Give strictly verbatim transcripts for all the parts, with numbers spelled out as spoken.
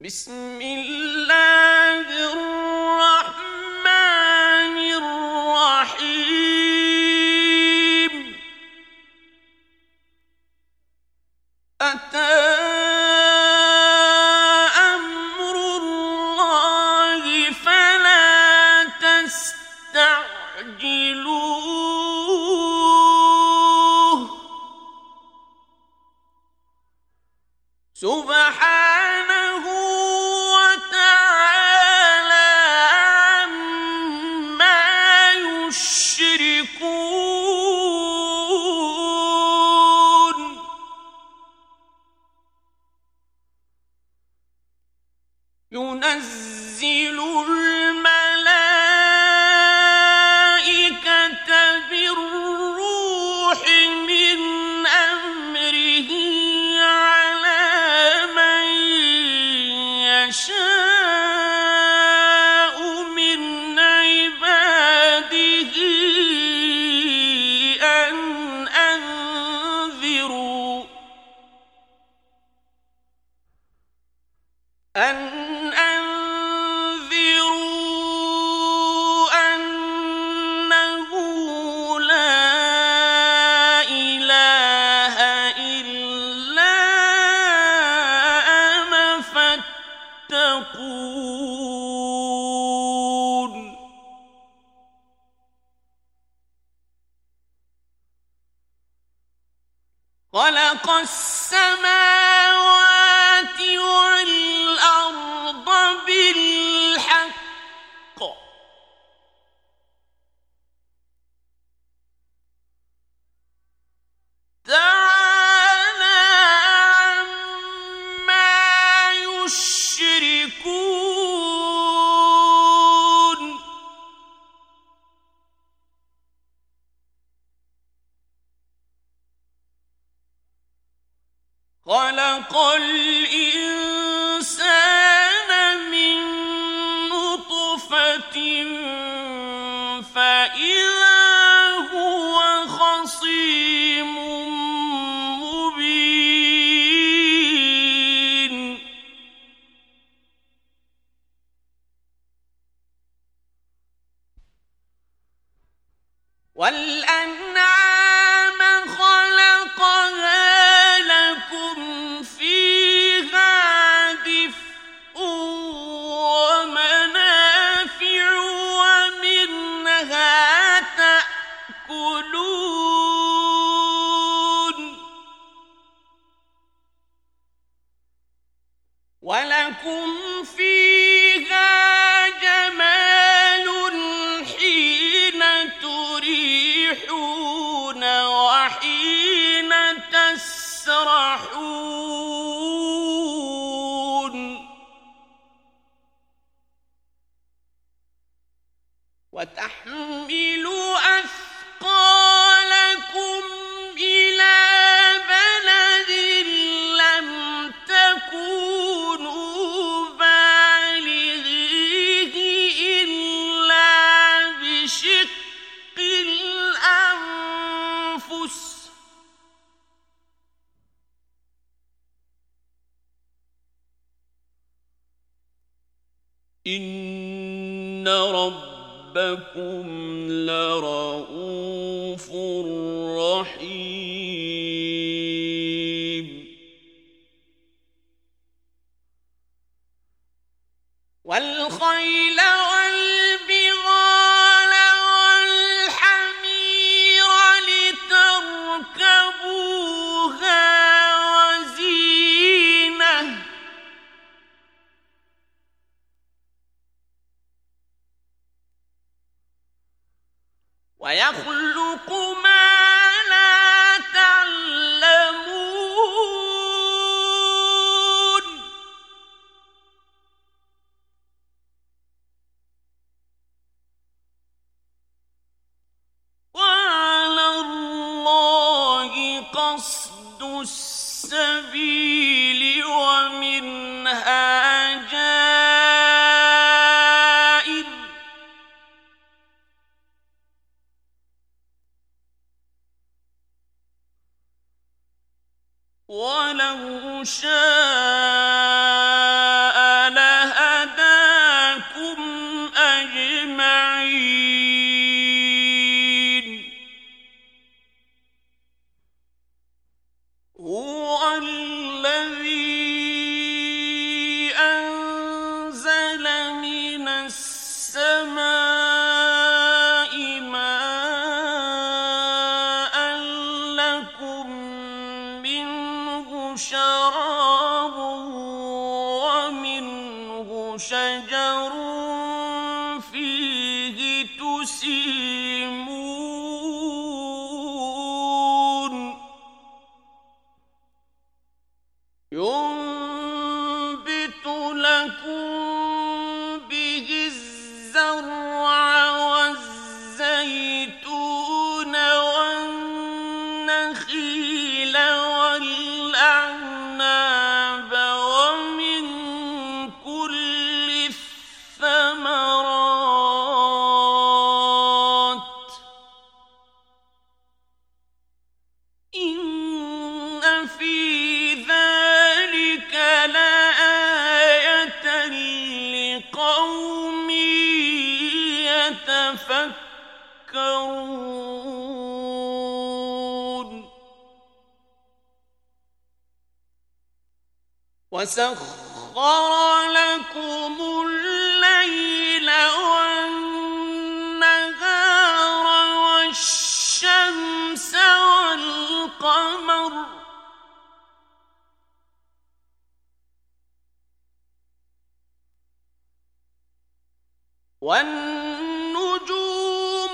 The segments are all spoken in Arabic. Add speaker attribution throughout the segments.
Speaker 1: بسم الله الرحمن الرحيم أتى أمر الله فلا تستعجلوه سبحانه وتعالى عما يشركون ينزل الملائكة بالروح من أمره على من يشاء من عباده أن أنذروا أن أنذروا أنه لا إله إلا أنا فاتقون خلق السماوات والأرض بالحق تعالى عما يشركون خلق الإنسان من نطفة فإذا هو خصيم مبين والأنعام خلقها لكم فيها دفء ومنافع ومنها تأكلون ولكم فيها جمال حين تريحون وحين تسرحون وتحمل أثقالكم إلى بلد لم تكونوا بالغيه إلا بشق الأنفس إن ربكم لرؤوف رحيم والخيل والبغال والحمير لتركبوها وزينة ويخلق ما لا تعلمون وعلى الله قصد السبيل ومنها جائر ولو شاء وسخر لكم الليل والنهار والشمس والقمر والنجوم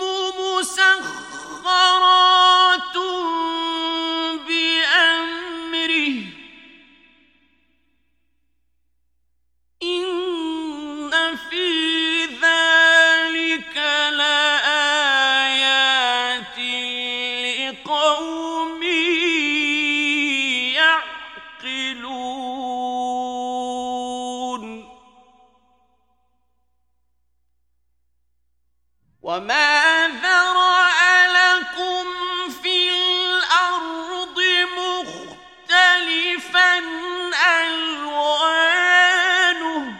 Speaker 1: مسخرات بأمره إن في ذلك لآيات لقوم يعقلون وما ذرأ لكم في الأرض مختلفا ألوانه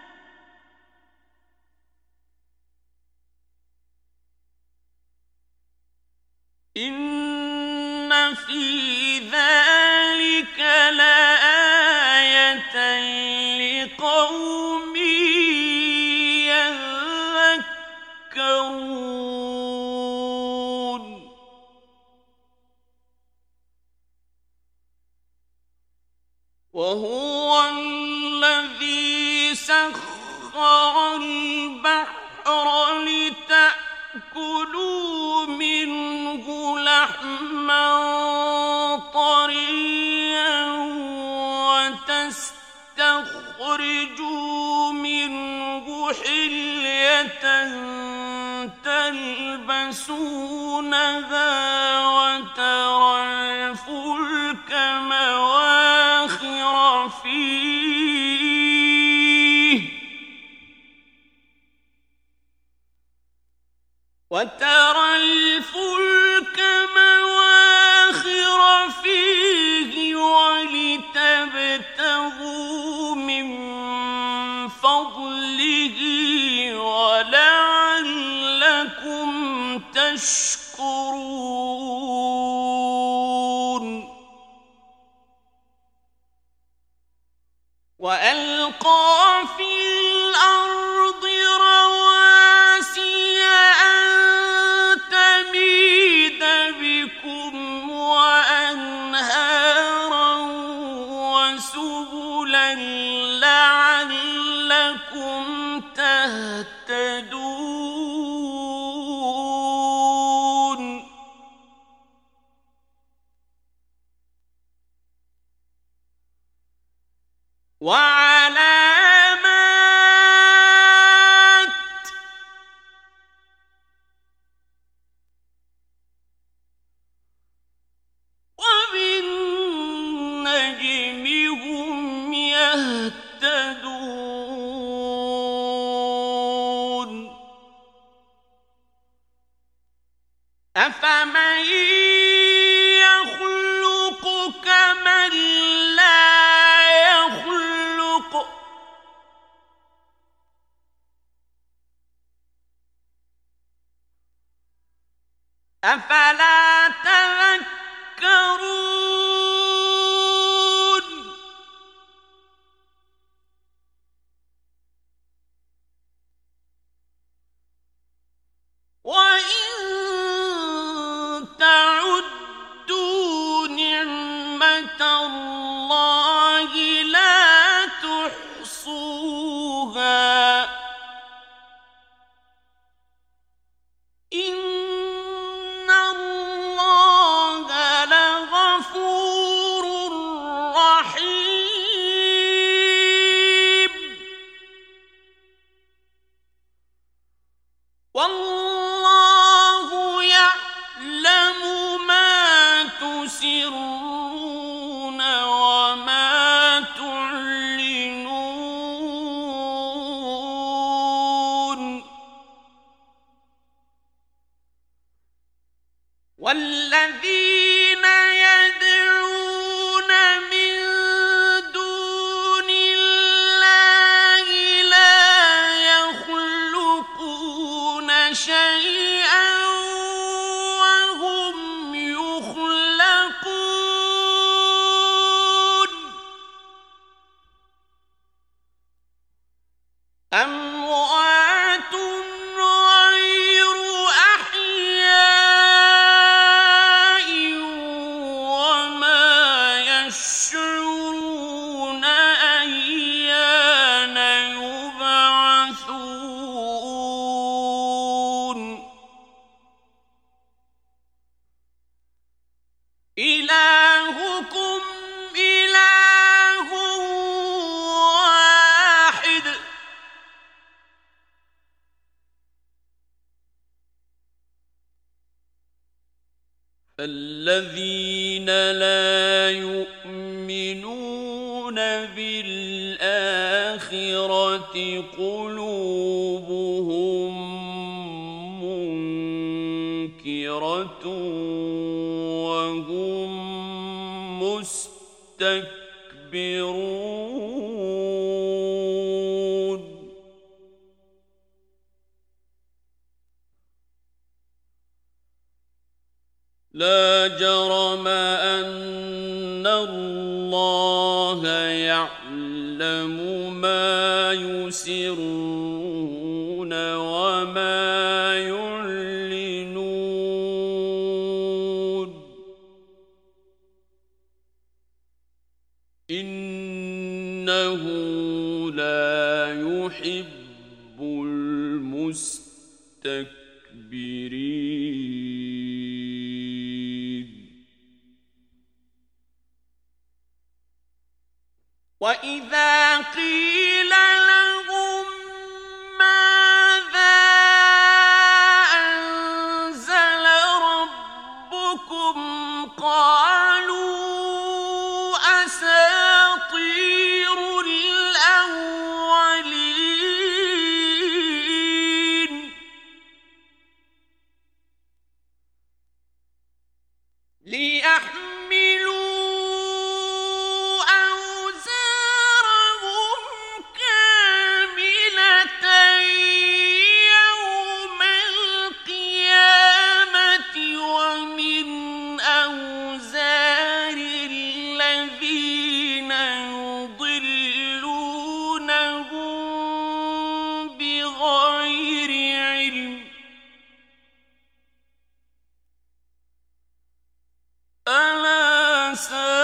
Speaker 1: إن في ذلك لآية لقوم يذكرون وهو الذي سخر البحر لتأكلوا منه لحما طريا وتستخرجوا منه حلية تلبسونها وترى الفلك مواخر فيه وترى الفلك مواخر فيه ولتبتغوا من فضله ولعلكم تشكرون وألقى في الأرض رواسي أن تميد بكم وأنهارا وسبلا لعلكم تهتدون وعلامات وبالنجم هم يهتدون أفمن يخلق كمن لا يخلق أفلا تذكرون وإن تعدوا نعمة الله لا تحصوها إن الله لغفور رحيم والله يعلم ما تسرون وما تعلنون والذين يدعون من دون الله لا يخلقون شيئا أموات غير أحياء وما يشعرون أيان يبعثون إلهكم إله واحد فالذين لا يؤمنون بالآخرة قلوبهم منكرة وهم مستكبرون لا جرم أن الله يعلم ما يسرون وما يعلنون إنه لا يحب المستكبرين وإذا قيل لهم ماذا أنزل ربكم قالوا أساطير الأولين ليحملوا ألا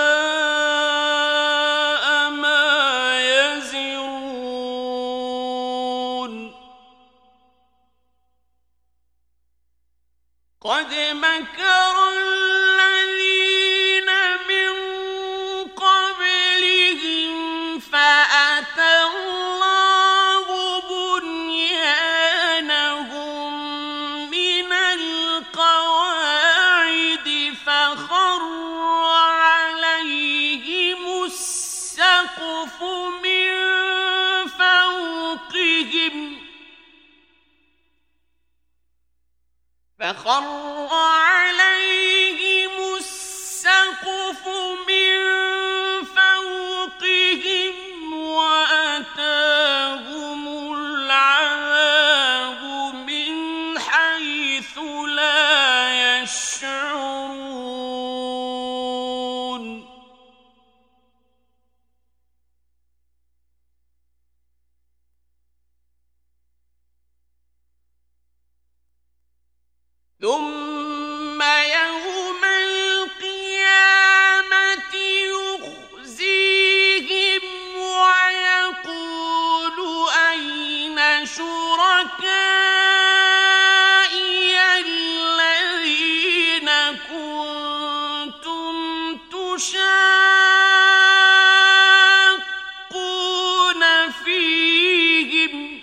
Speaker 1: ساء ما يزرون قد مكر الذين من قبلهم فأتى الله بنيانهم من القواعد فخر عليهم السقف من فوقهم فخر عليهم السقف من فوقهم وأتاهم العذاب من حيث لا يشعرون ثم يوم القيامة يخزيهم ويقول أين شركائي الذين كنتم تشاقون فيهم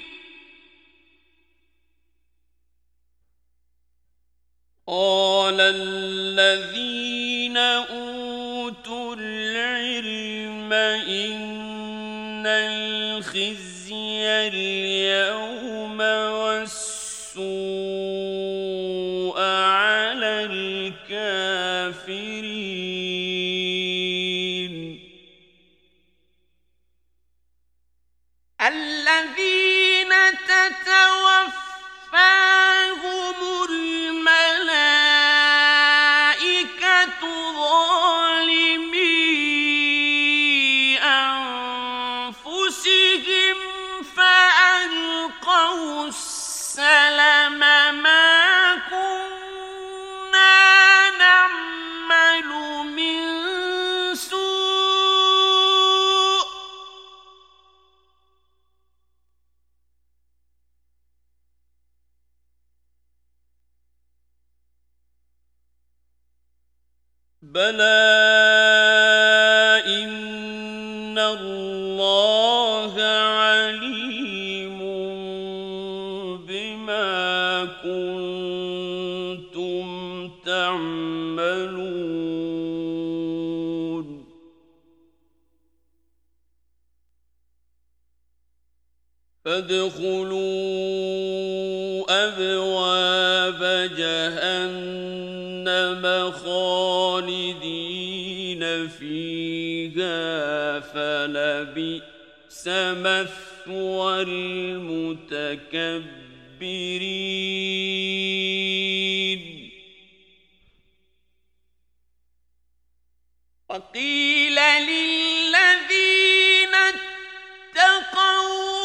Speaker 1: قال الذين أوتوا العلم إن الخزي اليوم والسوء على الكافرين الذين تتوفاهم الملائكة ظالمي أنفسهم فأنتم بلى إن الله عليم بما كنتم تعملون فادخلوا أبواب جهنم خالدين فيها فلبئس مثوى المتكبرين وقيل للذين اتقوا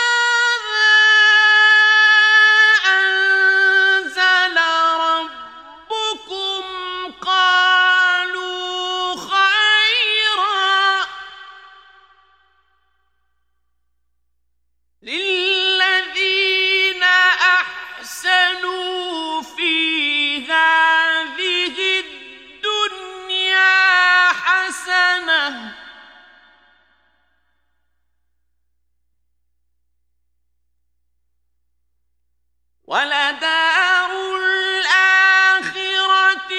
Speaker 1: وَلَدَارُ الْآخِرَةِ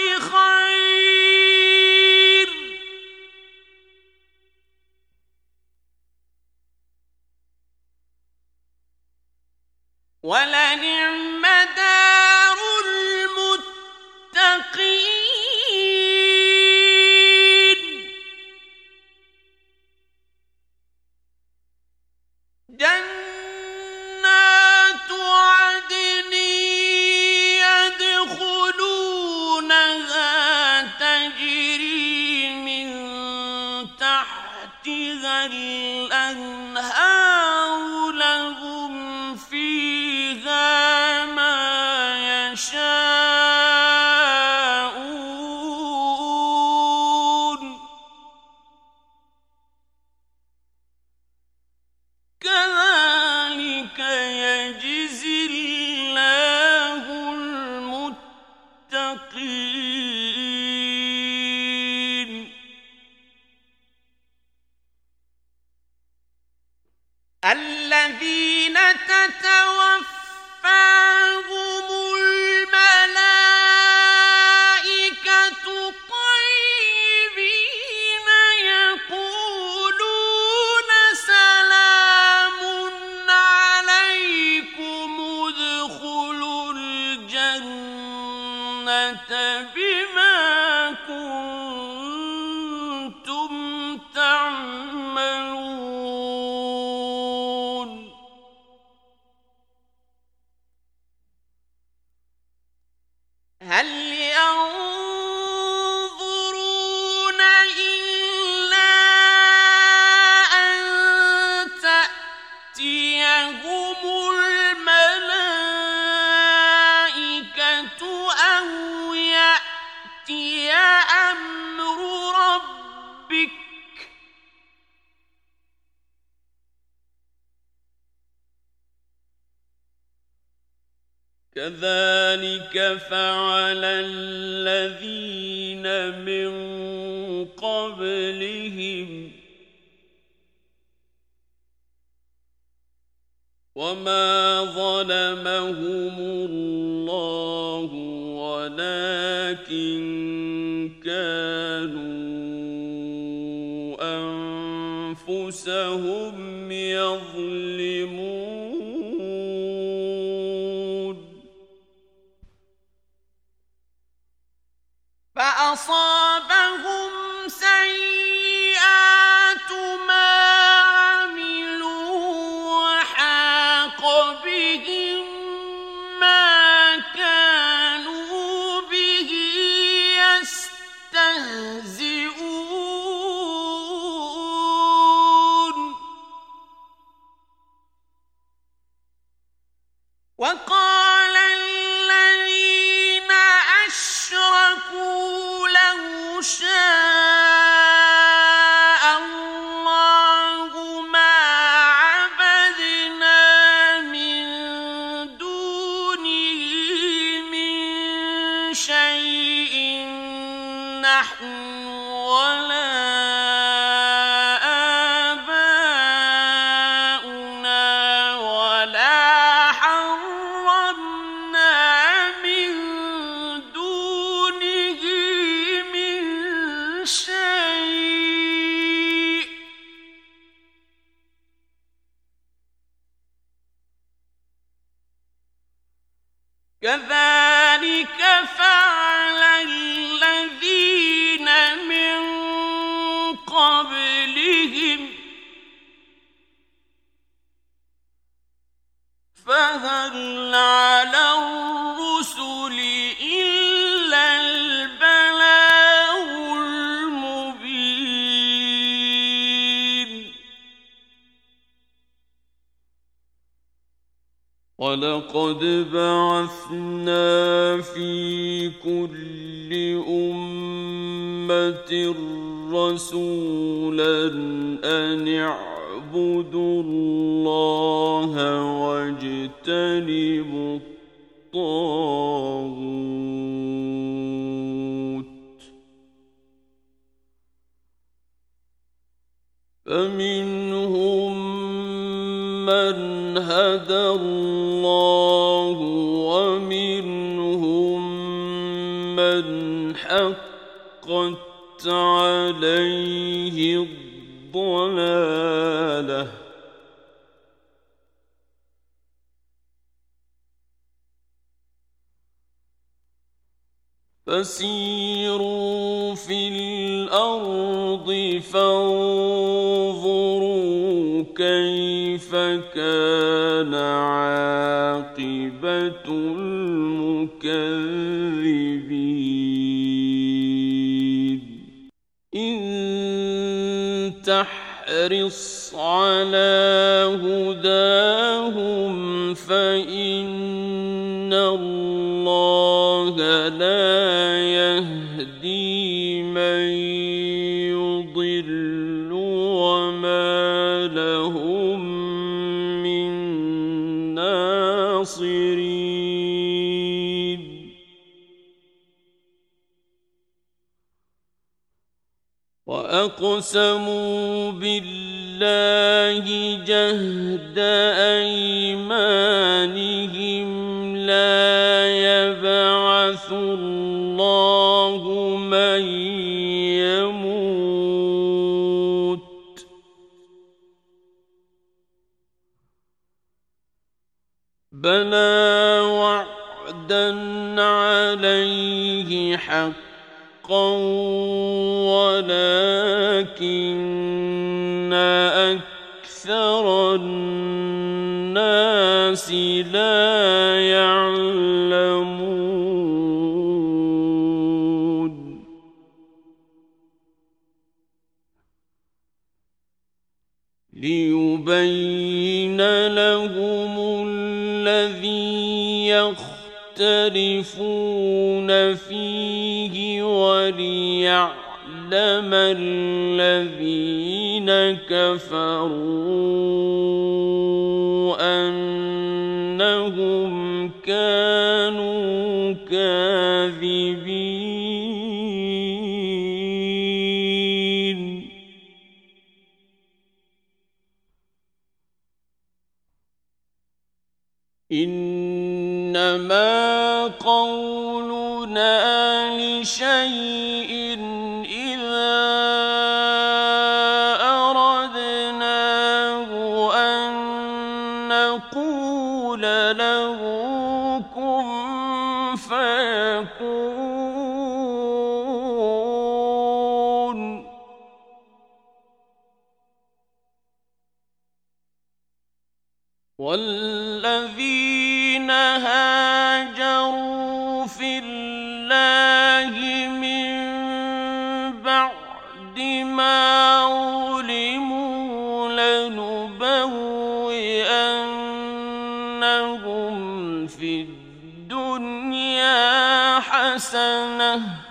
Speaker 1: خَيْرٌ ۚ وَلَنِعْمَ دَارُ الْمُتَّقِينَ جَنَّاتُ عَدْنٍ يَدْخُلُونَهَا تَجْرِي مِن تَحْتِهَا الْأَنْهَارُ لَهُمْ فِيهَا مَا يَشَاءُونَ كَذَلِكَ يَجْزِي اللَّهُ الْمُتَّقِينَ الَّذِينَ تَتَوَفَّاهُمُ الْمَلَائِكَةُ طَيِّبِينَ يَقُولُونَ سَلَامٌ عَلَيْكُمُ ادْخُلُوا الْجَنَّةَ بِمَا كُنتُمْ تَعْمَلُونَ هَلْ يَنظُرُونَ إِلَّا أَن تَأْتِيَهُمُ الْمَلَائِكَةُ أَوْ يَأْتِيَ أَمْرُ رَبِّكَ كَذَلِكَ فَعَلَ الَّذِينَ مِن قَبْلِهِمْ وَمَا ظَلَمَهُمُ اللَّهُ وَلَٰكِن كَانُوا أَنفُسَهُمْ يَظْلِمُونَ فَأَصَابَهُمْ سَيِّئَاتُ مَا عَمِلُوا وَحَاقَ بِهِم مَّا كَانُوا بِهِ يَسْتَهْزِئُونَ وَقَالَ الَّذِينَ أَشْرَكُوا لَوْ شَاءَ اللَّهُ مَا عَبَدْنَا مِن دُونِهِ مِن شَيْءٍ نَّحْنُ كذلك فعل الذين من قبلهم فهل على الرسل إلا البلاغ المبين ولقد بعثنا في كل أمة رسولا أن اعبدوا الله واجتنبوا الطاغوت فمنهم من هدى الله ومنهم من حقت عليه الضلالة فسيروا في الأرض فانظروا كيف كان عاقبة المكذبين إن تحرص على هداهم فإن الله لا يهدي من يضل وما لهم من ناصرين وأقسموا بالله جهد أيمانهم لا يبعث الله من يموت بلى وعدا عليه حقا ولكن أكثر الناس لا يعلمون ليبين لهم الذي يختلفون فيه وليعلم الذين كفروا أنهم كانوا كاذبين إنما قولنا لشيء إذا أردناه أن نقول له كن فيكون والذين هاجروا في الله من بعد ما ظلموا لنبوئنهم في الدنيا حسنة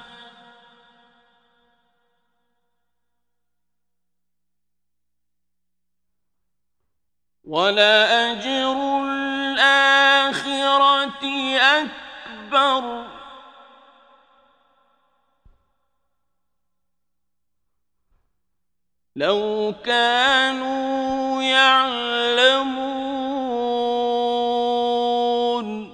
Speaker 1: ولأجر الآخرة أكبر لو كانوا يعلمون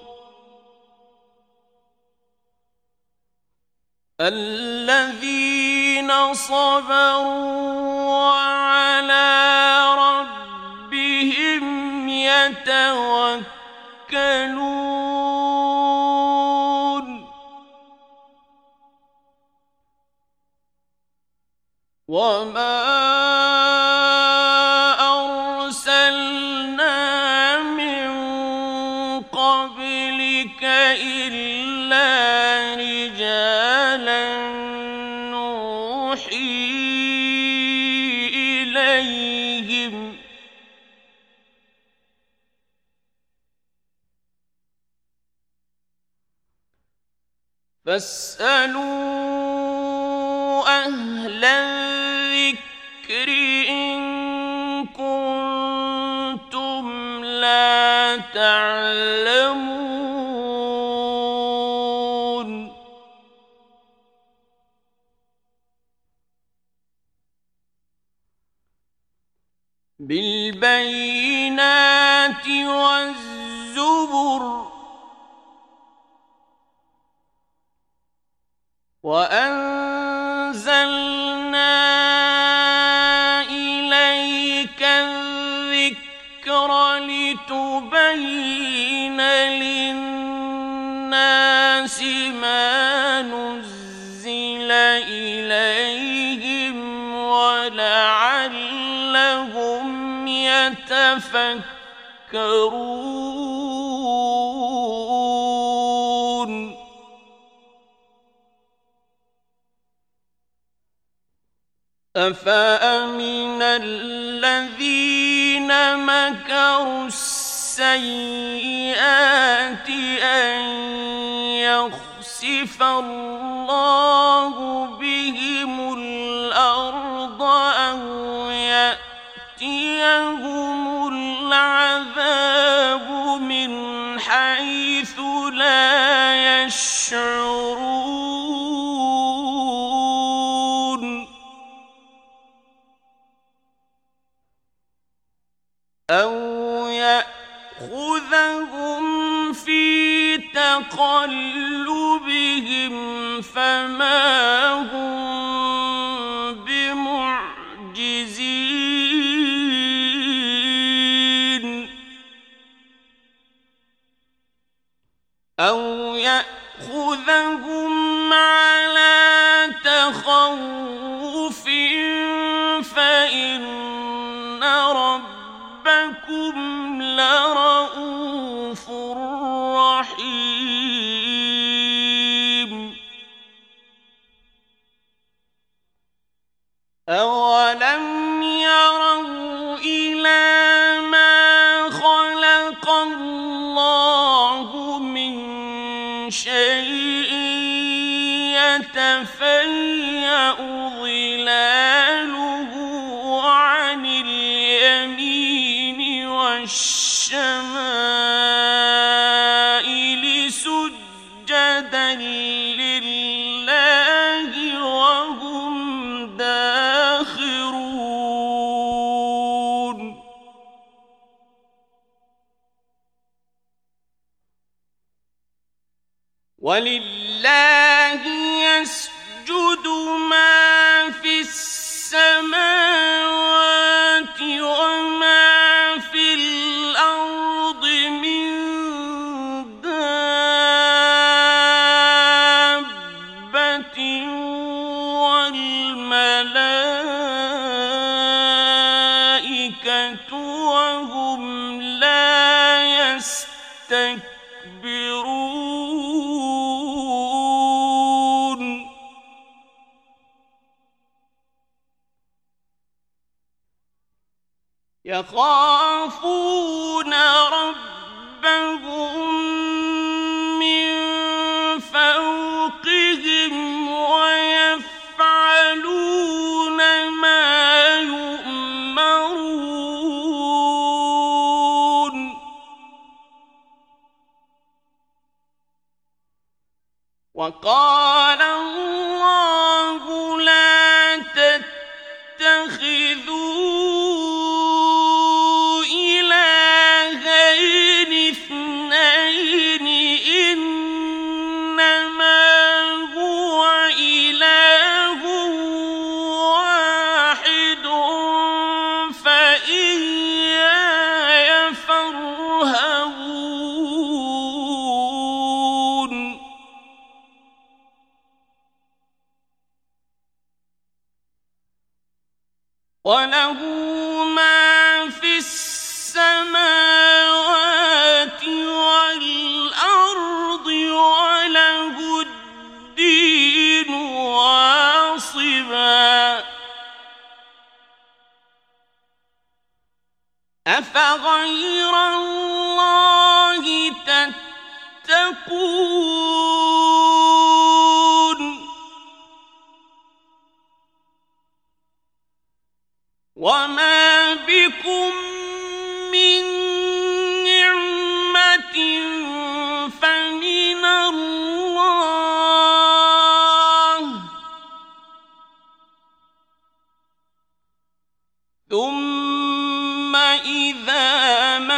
Speaker 1: الذين صبروا وعلى ربهم يتوكلون فاسألوا أهل الذكر إن كنتم لا تعلمون بالبينات والزبر وأنزلنا إليك الذكر لتبين للناس ما نزل إليهم ولعلهم يتفكرون أفأمن الذين مكروا السيئات أن يخسف الله بهم الأرض أو يأتيهم العذاب من حيث لا يشعرون أو يأخذهم في تقلبهم فما هم بمعجزين أو يأخذهم على تخوف فإن ربكم لرؤوف رحيم أولم يروا إلى ما خلق الله من شيء يتفيأ ظلاله عن اليمين والشمائل سجدا لله وهم داخرون ولله يسجد ما في السماوات وما في الأرض من دابة والملائكة وهم لا يستكبرون يخافون ربهم من فوقهم ويفعلون ما يؤمرون وقال الله لا تتخذوا وله ما في السماوات والأرض وله الدين واصبا أفغير الله تتقون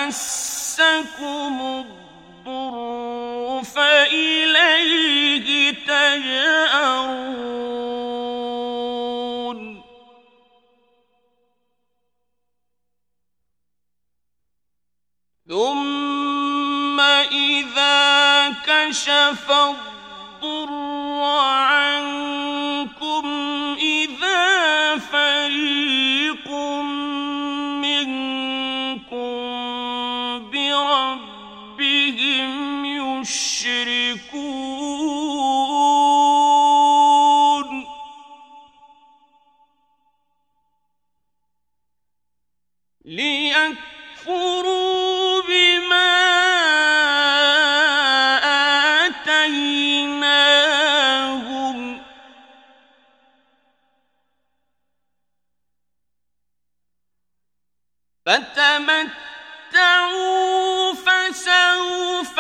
Speaker 1: مسكم الضر فإليه تجأرون ثم إذا كشف الضر عنكم إذا فريق منكم بربهم يشركون ليكفروا بما آتيناهم فتمتعوا فسوف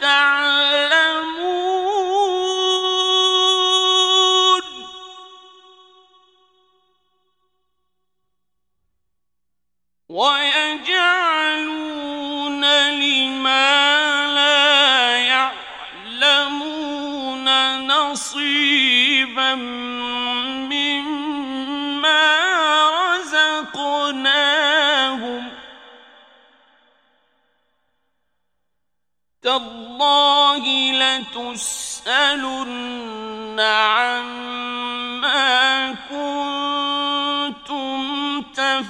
Speaker 1: تعلمون ويجعلون لما لا يعلمون نصيبا مما رزقناهم تالله لتسألن عما كنتم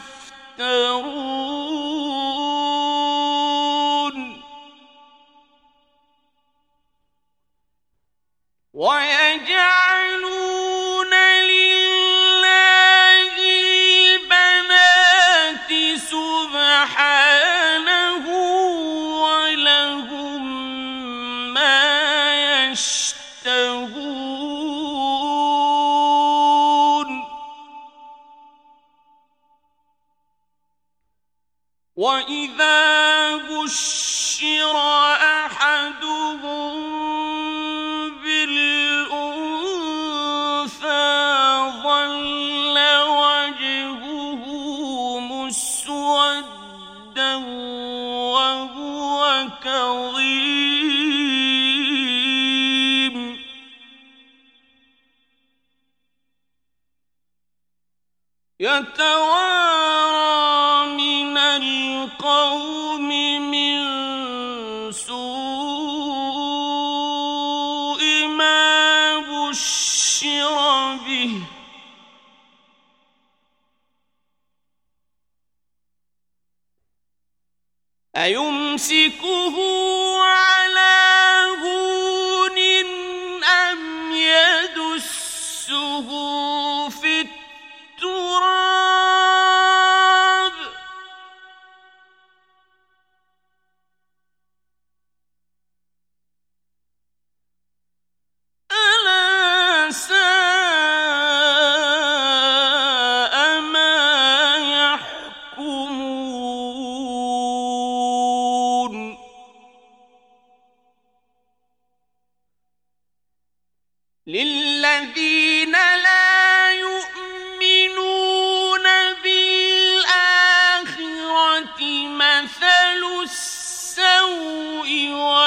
Speaker 1: تفترون ويجعلون لله البنات سبحانه ولهم ما يشتهون وإذا بشر أحدهم بالأنثى ظل وجهه مسودا وهو كظيم يتوارى من القوم من سوء ما بشر به أيمسكه على هون أم يدسه في التراب ألا ساء ما يحكمون للذين لا يؤمنون بالآخرة مثل السوء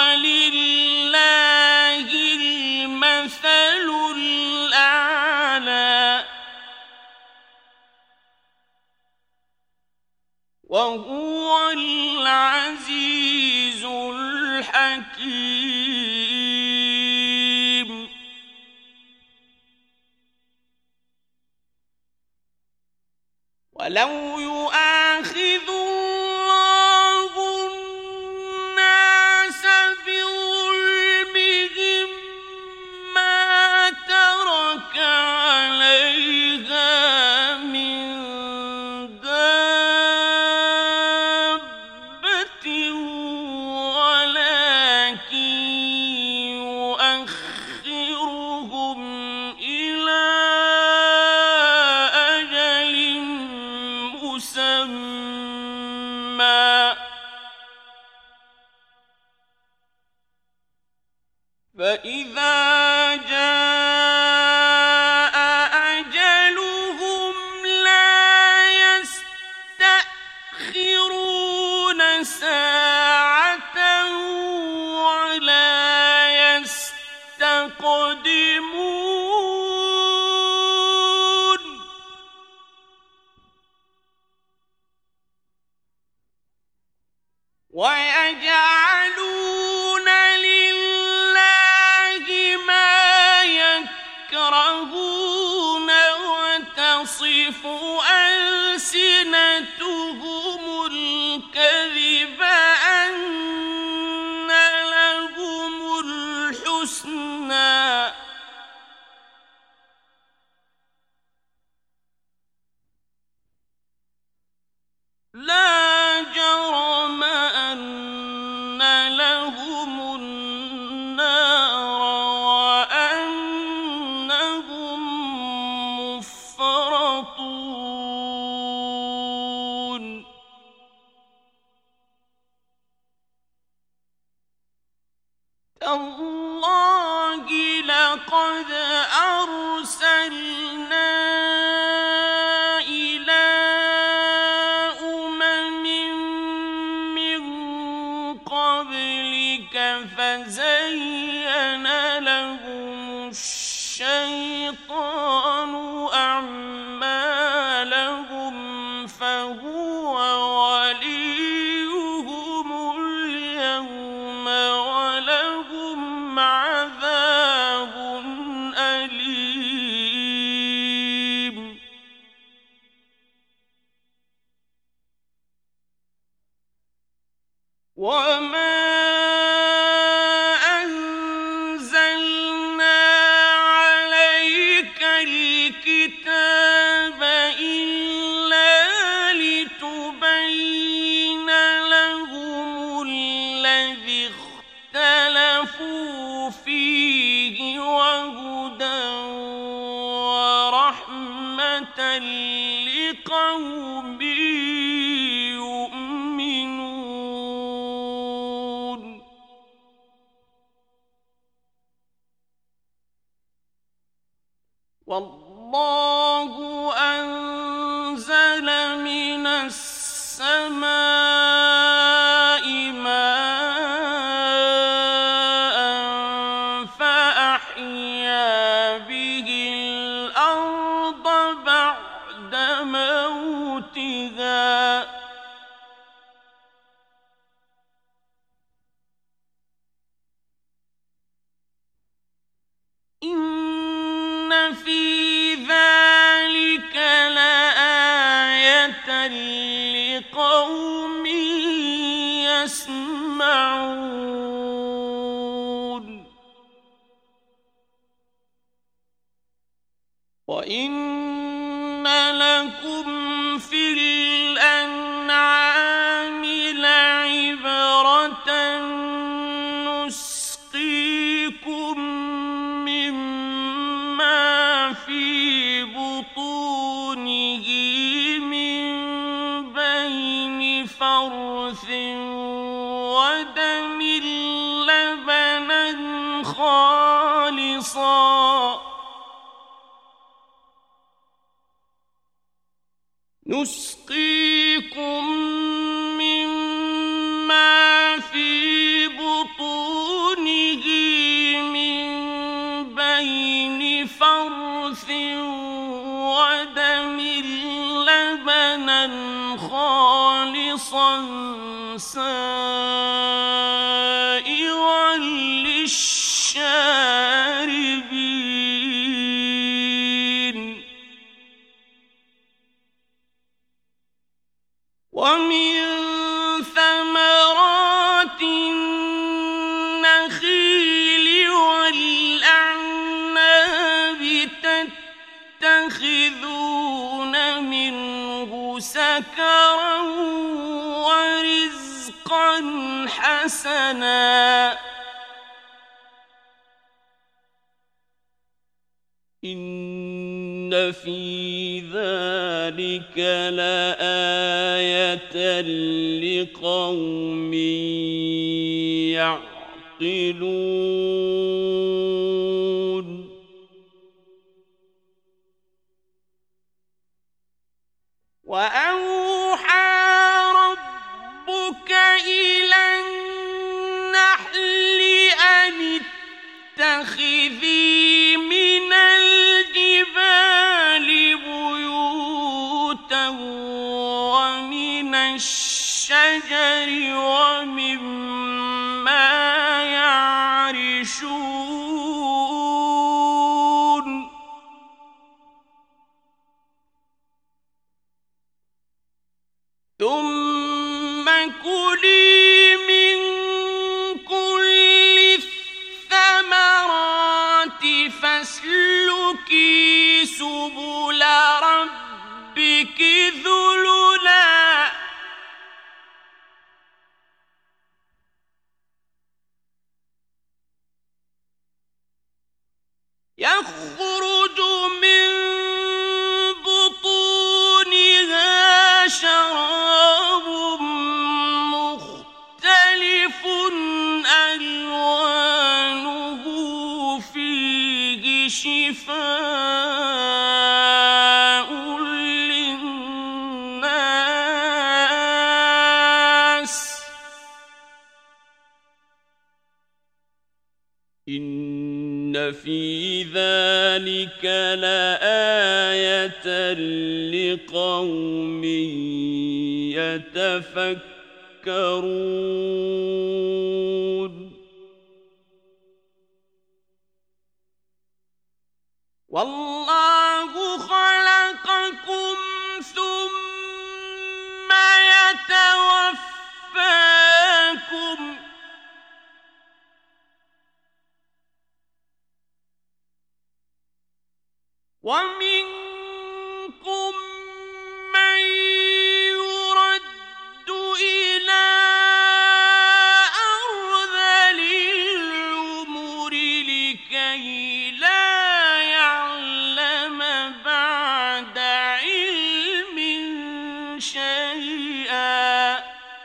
Speaker 1: ولله المثل الأعلى وهو العزيز الحكيم ولو يؤاخذ الله الناس بظلمهم ما ترك عليها من دابة ولكن يؤخرهم إلى أجل مسمى فإذا جاء أجلهم لا يستأخرون ساعة ويجعلون لله ما يكرهون وتصف ألسنتهم الكذب أن لهم الحسنى لا جرم أن لهم النار وأنهم مفرطون تالله لقد أرسلنا فزين لهم الشيطان أعمالهم فهو وليهم اليوم ولهم عذاب أليم وما فيه وهدى ورحمة لقوم يؤمنون والله أنزل من السماء ماء فأحيا به الأرض بعد موتها إن في ذلك لآية لقوم يسمعون وإن لكم في الأنعام لعبرة نسقيكم مما في بطونه من بين فرث ودم لبنا خالصا نسقيكم مما في بطونه من بين فرث ودم لبنا خالصا سائغا للشاربين ومن ثمرات النخيل والأعناب تتخذون منه سكرا ورزقا حسنا إن في ذلك لآية لقوم يعقلون وأوحى ربك إلى النحل أن اتخذي من الجبال بيوتا ومن الشجر ومن يخرج من بطونها شراب مختلف ألوانه فيه شفاء للناس إن في ذلك لآية لقوم يتفكرون والله خلقكم ثم يتوفاكم ومنكم من يرد إلى أرذل العمر لكي لا يعلم بعد علم شيئا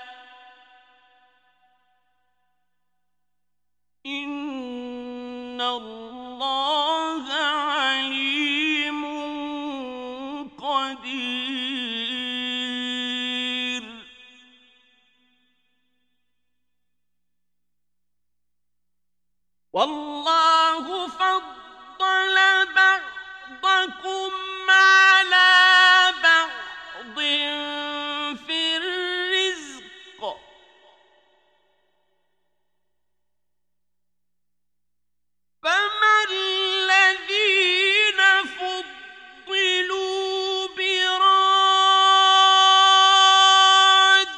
Speaker 1: إن الله عليم قدير والله فضل بعضكم على بعض في الرزق فما الذين فضلوا براد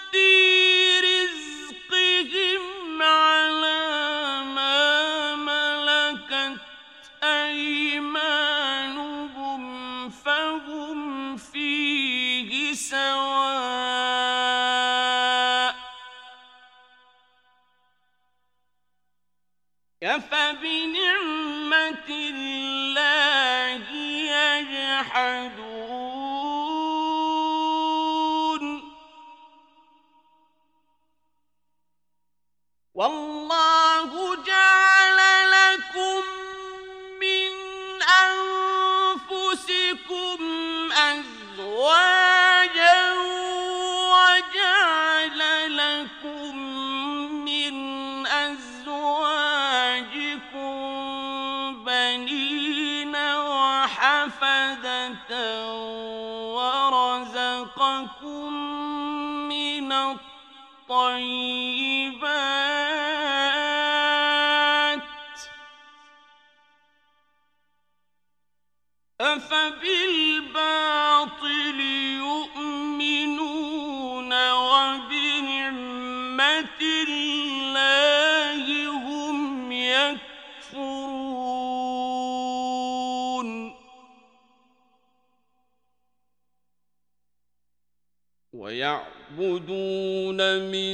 Speaker 1: رزقهم على ما ملكت أيمانهم فهم فيه سواء أفبنعمة الله يجحدون والله جعل لكم من أنفسكم أزواجا وجعل لكم من أزواجكم بنين وحفدة ورزقكم من الطيبات أفبالباطل يؤمنون وبنعمة الله هم يكفرون ويعبدون من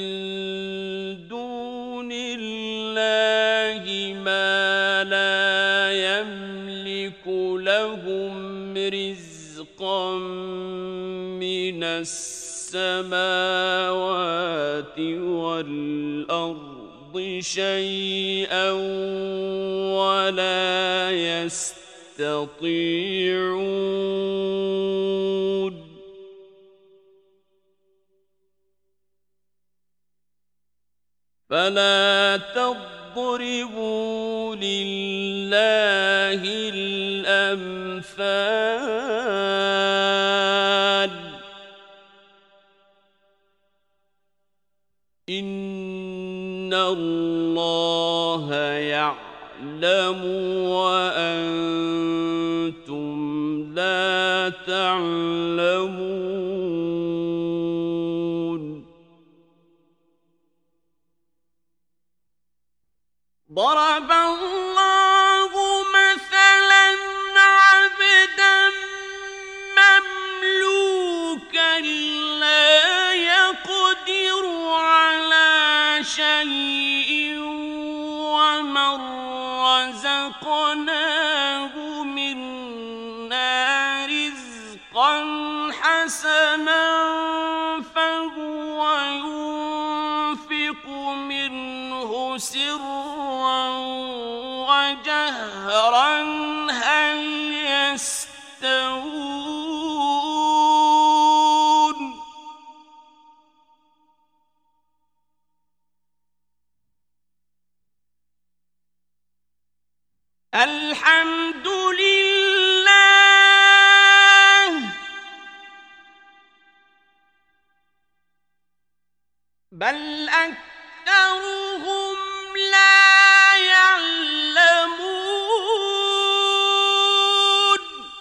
Speaker 1: دون الله ما لا يملك لهم رزقا من السماوات والأرض شيئا ولا يستطيعون فلا تضربوا لله الأمثال إن الله يعلم وأنتم لا تعلمون ضرب الله مثلا عبدا مملوكا لا يقدر على شيء ومن رزقناه تنفق منه سرا وجهرا هل يستوون الحمد لله بل أكثرهم لا يعلمون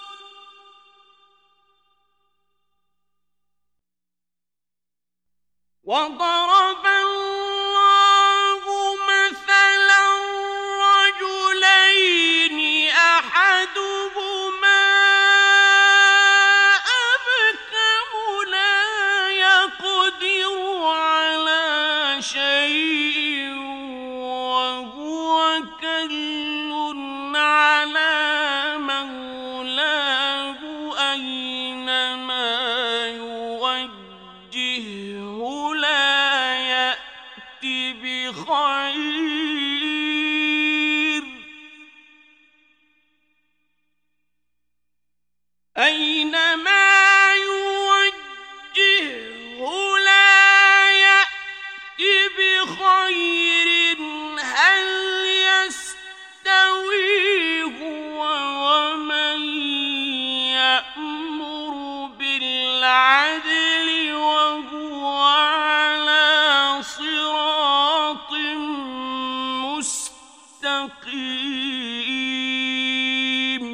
Speaker 1: وضرب الله مثلا رجلين أحدهما أبكم لا يقدر على شيء وهو كل على مولاه أينما يوجهه لا يأتي بخير أينما يوجهه لا يأتي بخير هل يستوي هو ومن يأمر بالعدل وهو على صراط مستقيم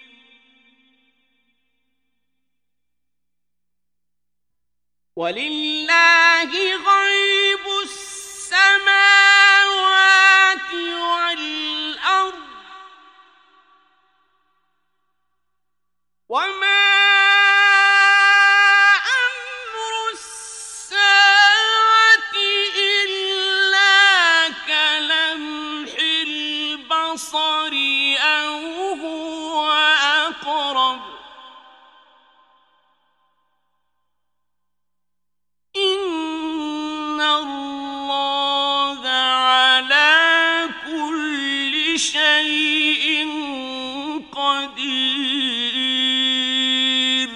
Speaker 1: ولله غيب السماوات والأرض وما أمر الساعة إلا كلمح البصر أو هو أقرب إن الله على كل شيء قدير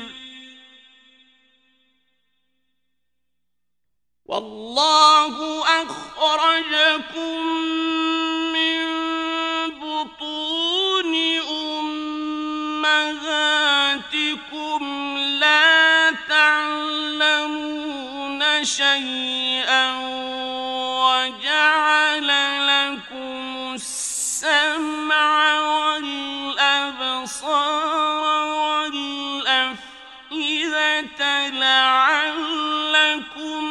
Speaker 1: والله أخرجكم من بطون أمهاتكم لا تعلمون شيئا وجعل لكم السمع والأبصار والأفئدة لعلكم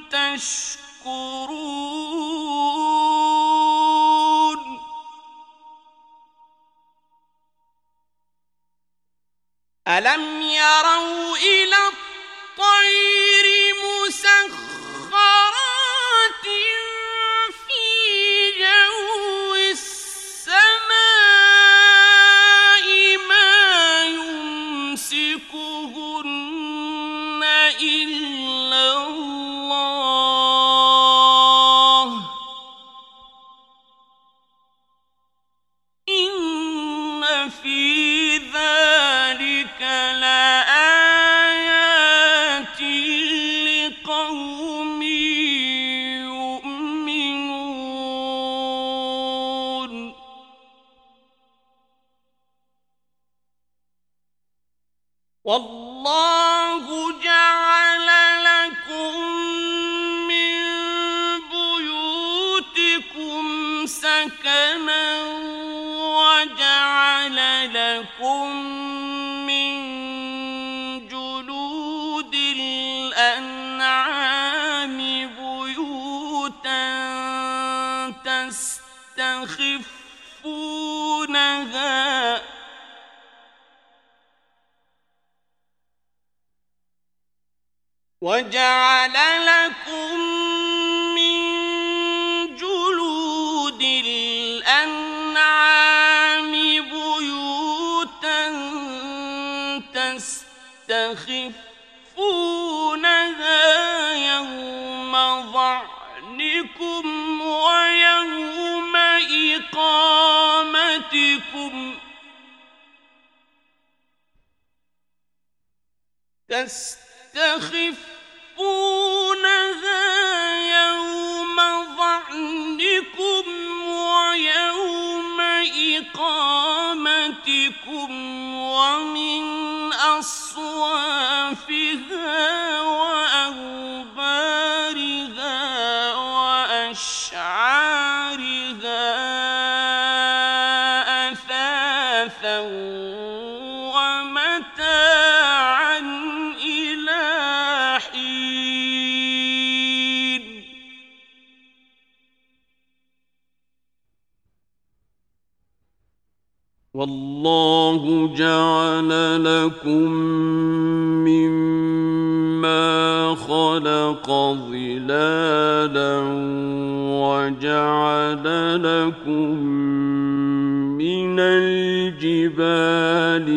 Speaker 1: تشكرون ألم يروا إلى الطير مسخرات في جو السماء ما يمسكهن إلا الله إن في ذلك لآيات لقوم يؤمنون والله جعل لكم من بيوتكم سكنا وجعل لكم من جلود الأنعام بيوتا تستخفونها وجعل لكم من جلود الأنعام بيوتا تستخفونها يوم ظعنكم ويوم إقامتكم تستخفونها يوم ظعنكم ويوم إقامتكم ومن أصوافها وأوبارها وأشعارها أثاثا ومتاعا إلى حين. والله جعل لكم مما خلق ظلالا وجعل لكم من الجبال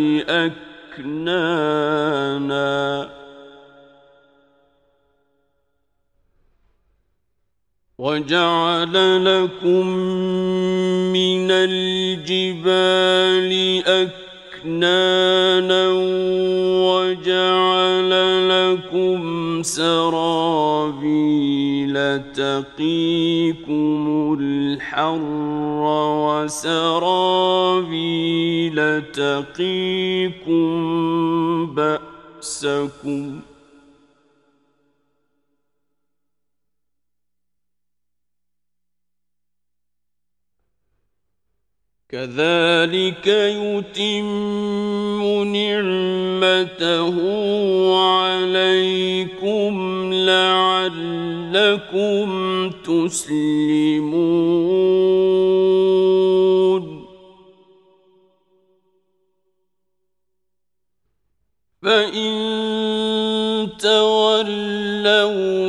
Speaker 1: أكنانا وجعل لكم من الجبال أكنانا وجعل لكم سرابيل تقيكم الحر وسرابيل تقيكم بأسكم كذلك يتم نعمته عليكم لعلكم تسلمون. فإن تولوا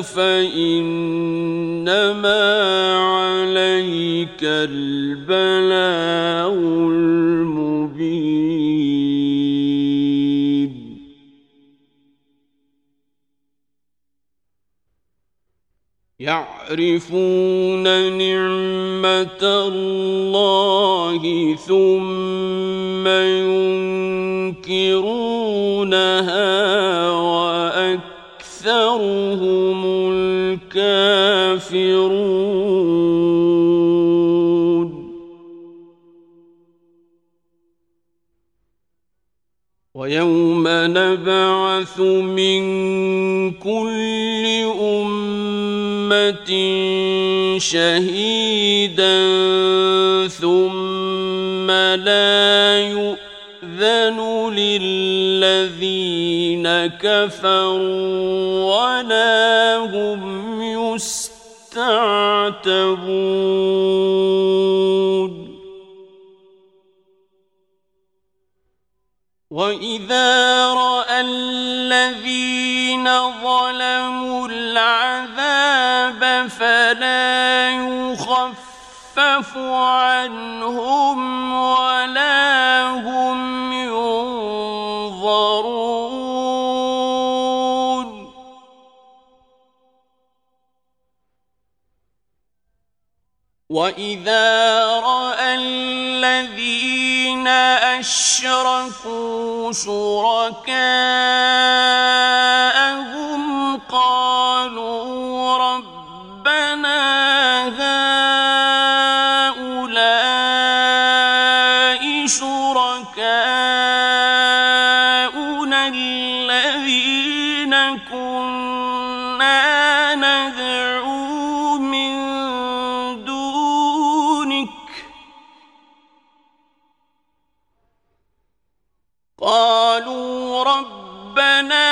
Speaker 1: فإنما عليك البلاغ المبين. يعرفون نعمة الله ثم ينكرونها وأكثرهم الكافرون. ويوم نبعث من كل أمة شهيدا ثم لا يؤذن للذين كفروا ولا هم يستعتبون. وإذا رأى الذين ظلموا العذاب فلا يخفف عنهم ولا هم ينظرون. وإذا رأى الذين أشركوا شركاءهم قالوا ربنا هؤلاء شركاؤنا الذين كنا ندعو من دونك قالوا ربنا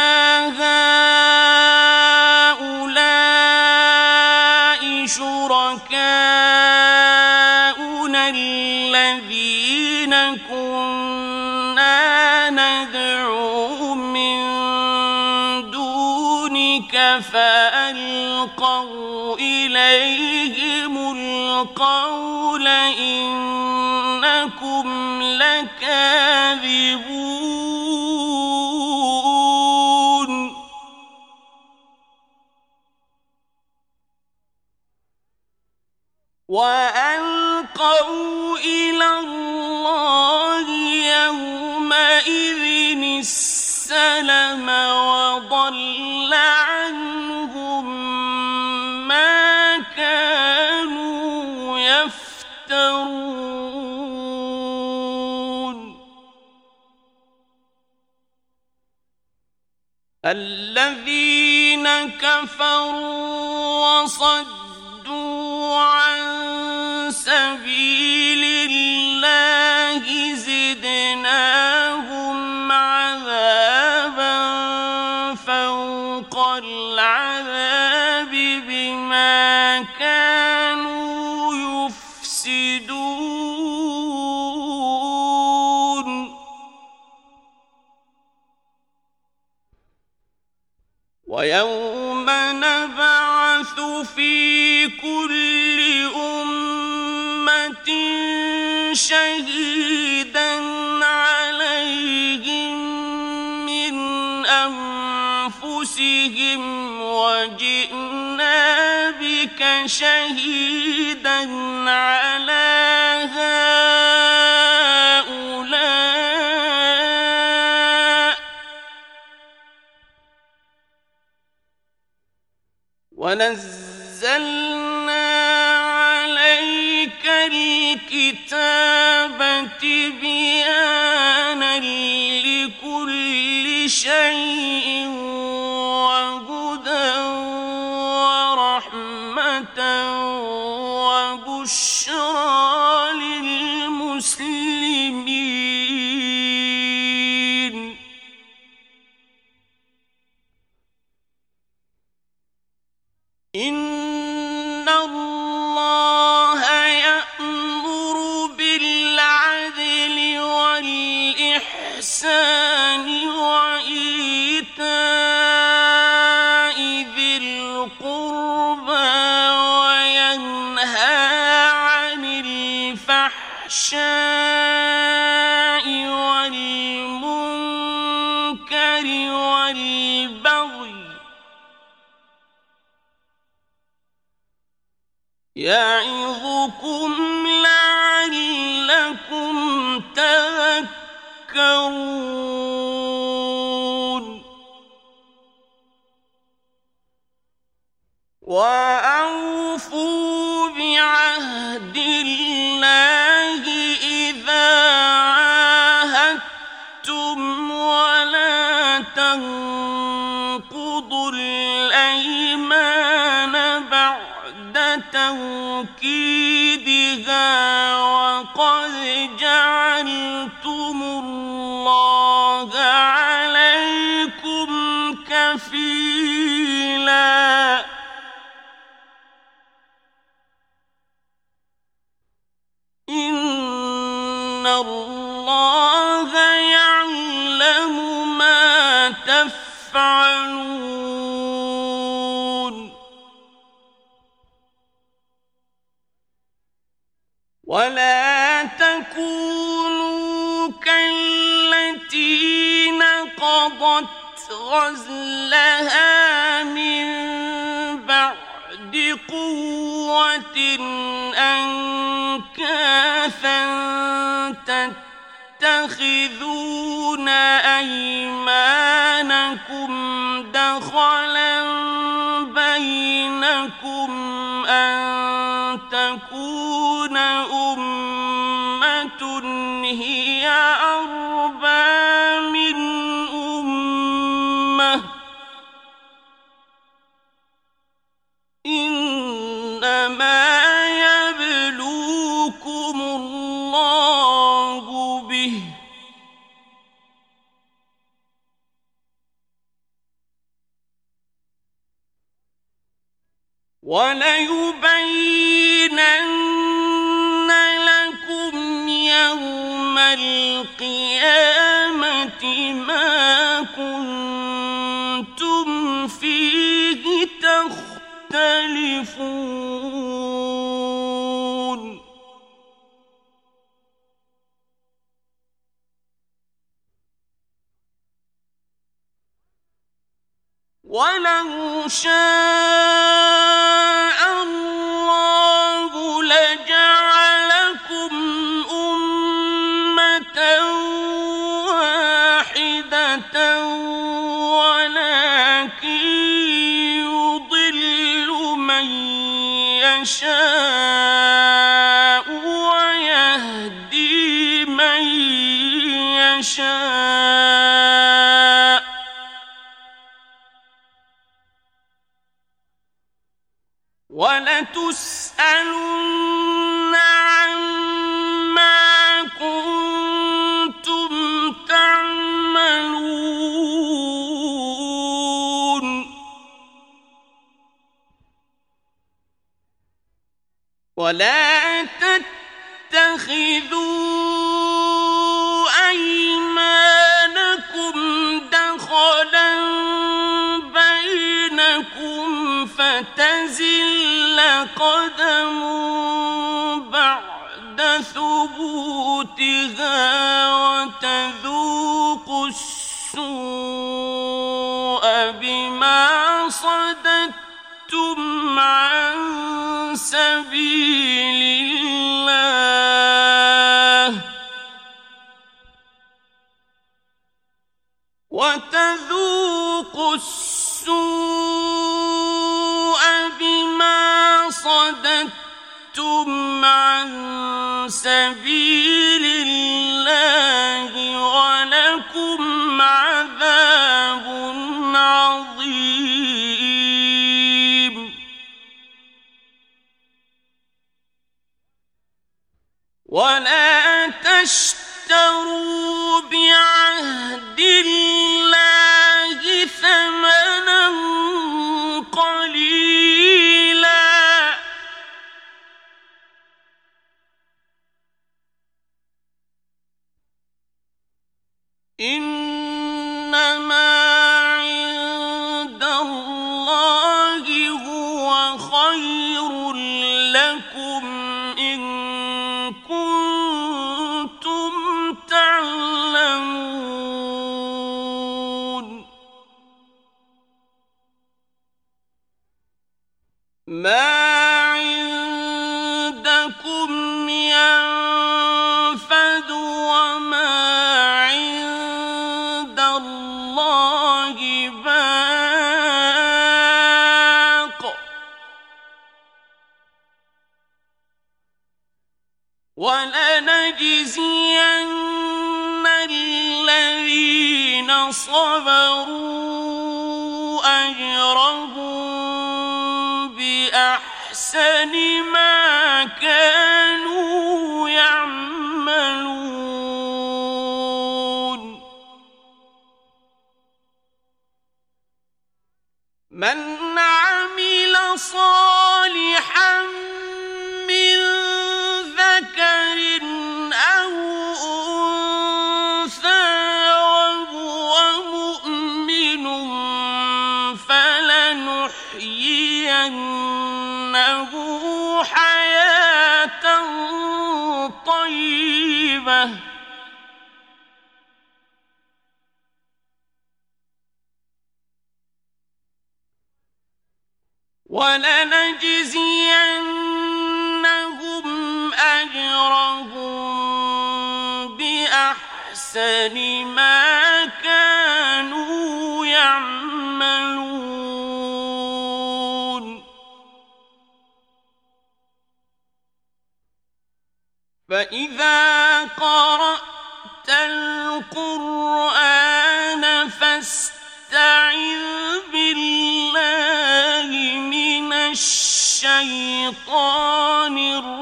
Speaker 1: هؤلاء شركاؤنا الذين كنا ندعو من دونك فألقوا إليهم القول إنكم لكاذبون. وألقوا إلى الله يومئذ السلم وضل عنهم ما كانوا يفترون الذين كفروا وصدوا عن سبيل الله زدناهم عذابا فوق العذاب بما كانوا يفسدون ويوم نبعث في كل أمة شهيدا عليهم من أنفسهم وجئنا بك شهيدا على هؤلاء ونزلنا عليك الكتاب تبيانا لكل شيء وهدى ورحمة وبشرى للمسلمين إن الله يأمر بالعدل والإحسان وإيتاء ذي القربى وينهى عن الفحشاء والمنكر والبغي يعظكم لعلكم تذكرون وأوفوا بعهد الله إذا عاهدتم ولا تنقضوا الأيمان بعد توكيدها وقد جعلتم الله عليكم كفيلا إن الله يعلم ما تفعلون ولا تكونوا كالتي نقضت غزلها من بعد قوة أنكاثا تتخذون أيمانكم دخلا بينكم أن تكون أمة هي أربى من أمة إنما يبلوكم الله به وليبينن لكم يوم القيامة ما كنتم فيه تختلفون ولو شاء الله يشاء ويهدي من يشاء ولتسألن عما كنتم تعملون ولا تتخذوا أيمانكم دخلا بينكم فتزل قدم بعد ثبوتها وتذوقوا السوء بما صددتم عن سبيل الله وتذوقوا السوء بما صددتم عن سبيل الله ولكم عذاب عظيم ولا تشتروا بعهد الله ثمنا قليلا إنما عند الله هو خير لكم إن كنتم تعلمون ما عندكم ينفد وما عند الله باق ولنجزين الذين صبروا أجرهم بأحسن ما كانوا يعملون من عمل صالحا من ذكر أو أنثى وهو مؤمن فلنحيينه حياة طيبة ولنجزينهم أجرهم بأحسن ما كانوا يعملون فإذا قرأت القرآن فاستعذ بالله من الشيطان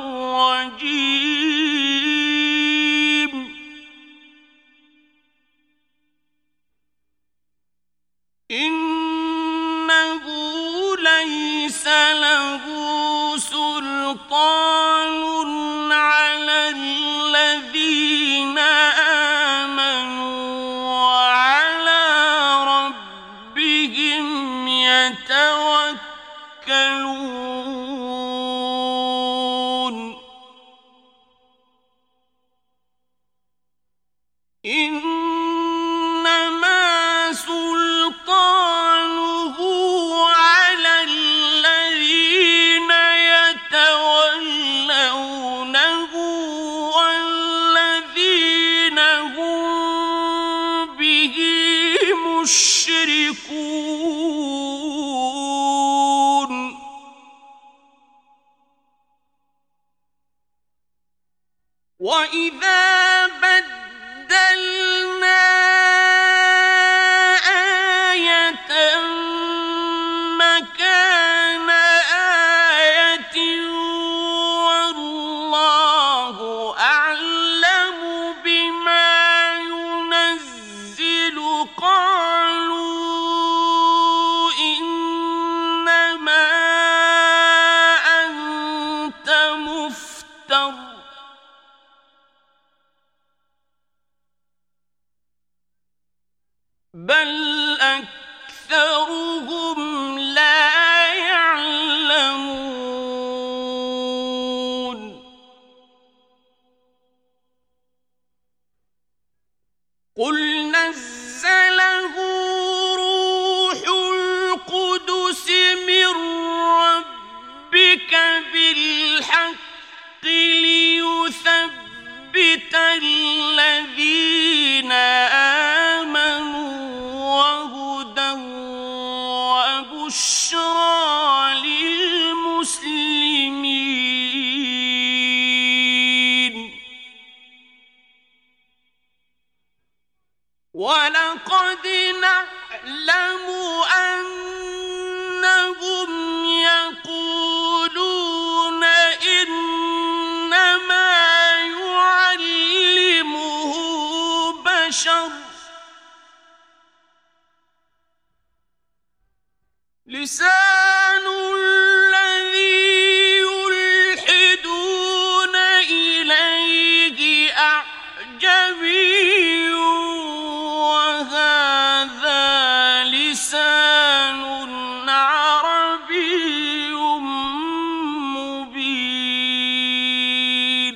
Speaker 1: الرجيم إنه ليس له سلطان على الذين آمنوا وعلى ربهم يتوكلون إنما سلطانه على الذين يتولونه والذين هم به مشركون. وَإِذَا بَدَّلْنَا آيَةً مَّكَانَ آيَةٍ وَاللَّهُ أَعْلَمُ بِمَا يُنَزِّلُ قَالُوا إِنَّمَا أَنتَ مُفْتَرٍ بَلْ أَكْثَرُهُمْ لَا يَعْلَمُونَ قُلْ نَزَّلَهُ رُوحُ الْقُدُسِ مِن رَّبِّكَ بِالْحَقِّ لِيُثَبِّتَ الَّذِينَ آمَنُوا وَهُدًى وَبُشْرَىٰ لِلْمُسْلِمِينَ وَلَقَدْ نَعْلَمُ أَنَّهُمْ يَقُولُونَ إِنَّمَا يُعَلِّمُهُ بَشَرٌ لِّسَانُ الَّذِي يُلْحِدُونَ إِلَيْهِ أَعْجَمِيٌّ وَهَٰذَا لِسَانٌ عَرَبِيٌّ مُّبِينٌ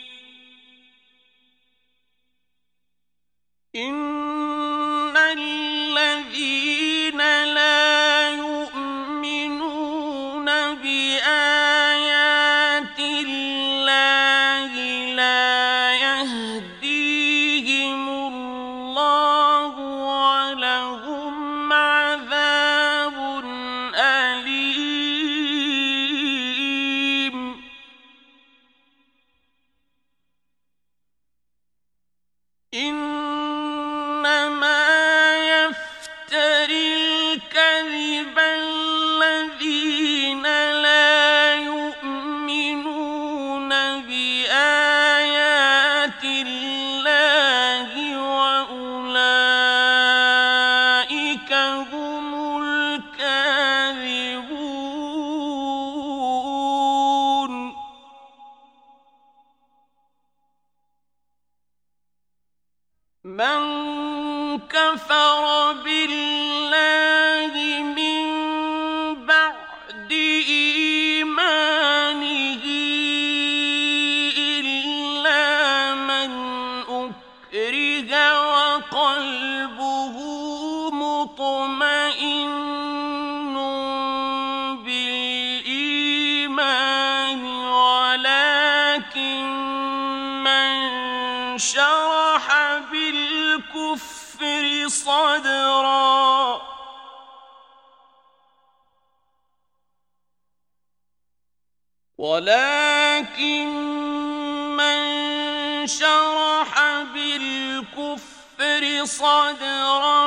Speaker 1: إِنَّ الَّذِينَ لَا يُؤْمِنُونَ بِآيَاتِ اللَّهِ لَا يَهْدِيهِمُ اللَّهُ وَلَهُمْ عَذَابٌ أَلِيمٌ إِنَّمَا يَفْتَرِي الْكَذِبَ الَّذِينَ لَا يُؤْمِنُونَ بِآيَاتِ اللَّهِ وَأُولَٰئِكَ هُمُ الْكَاذِبُونَ مَن كَفَرَ بِاللَّهِ مِن بَعْدِ إِيمَانِهِ إِلَّا مَنْ أُكْرِهَ وَقَلْبُهُ مُطْمَئِنٌّ بِالْإِيمَانِ وَلَٰكِن مَّن شَرَحَ بِالْكُفْرِ صَدْرًا وَلَٰكِن مَّن شَرَحَ بِالْكُفْرِ صَدْرًا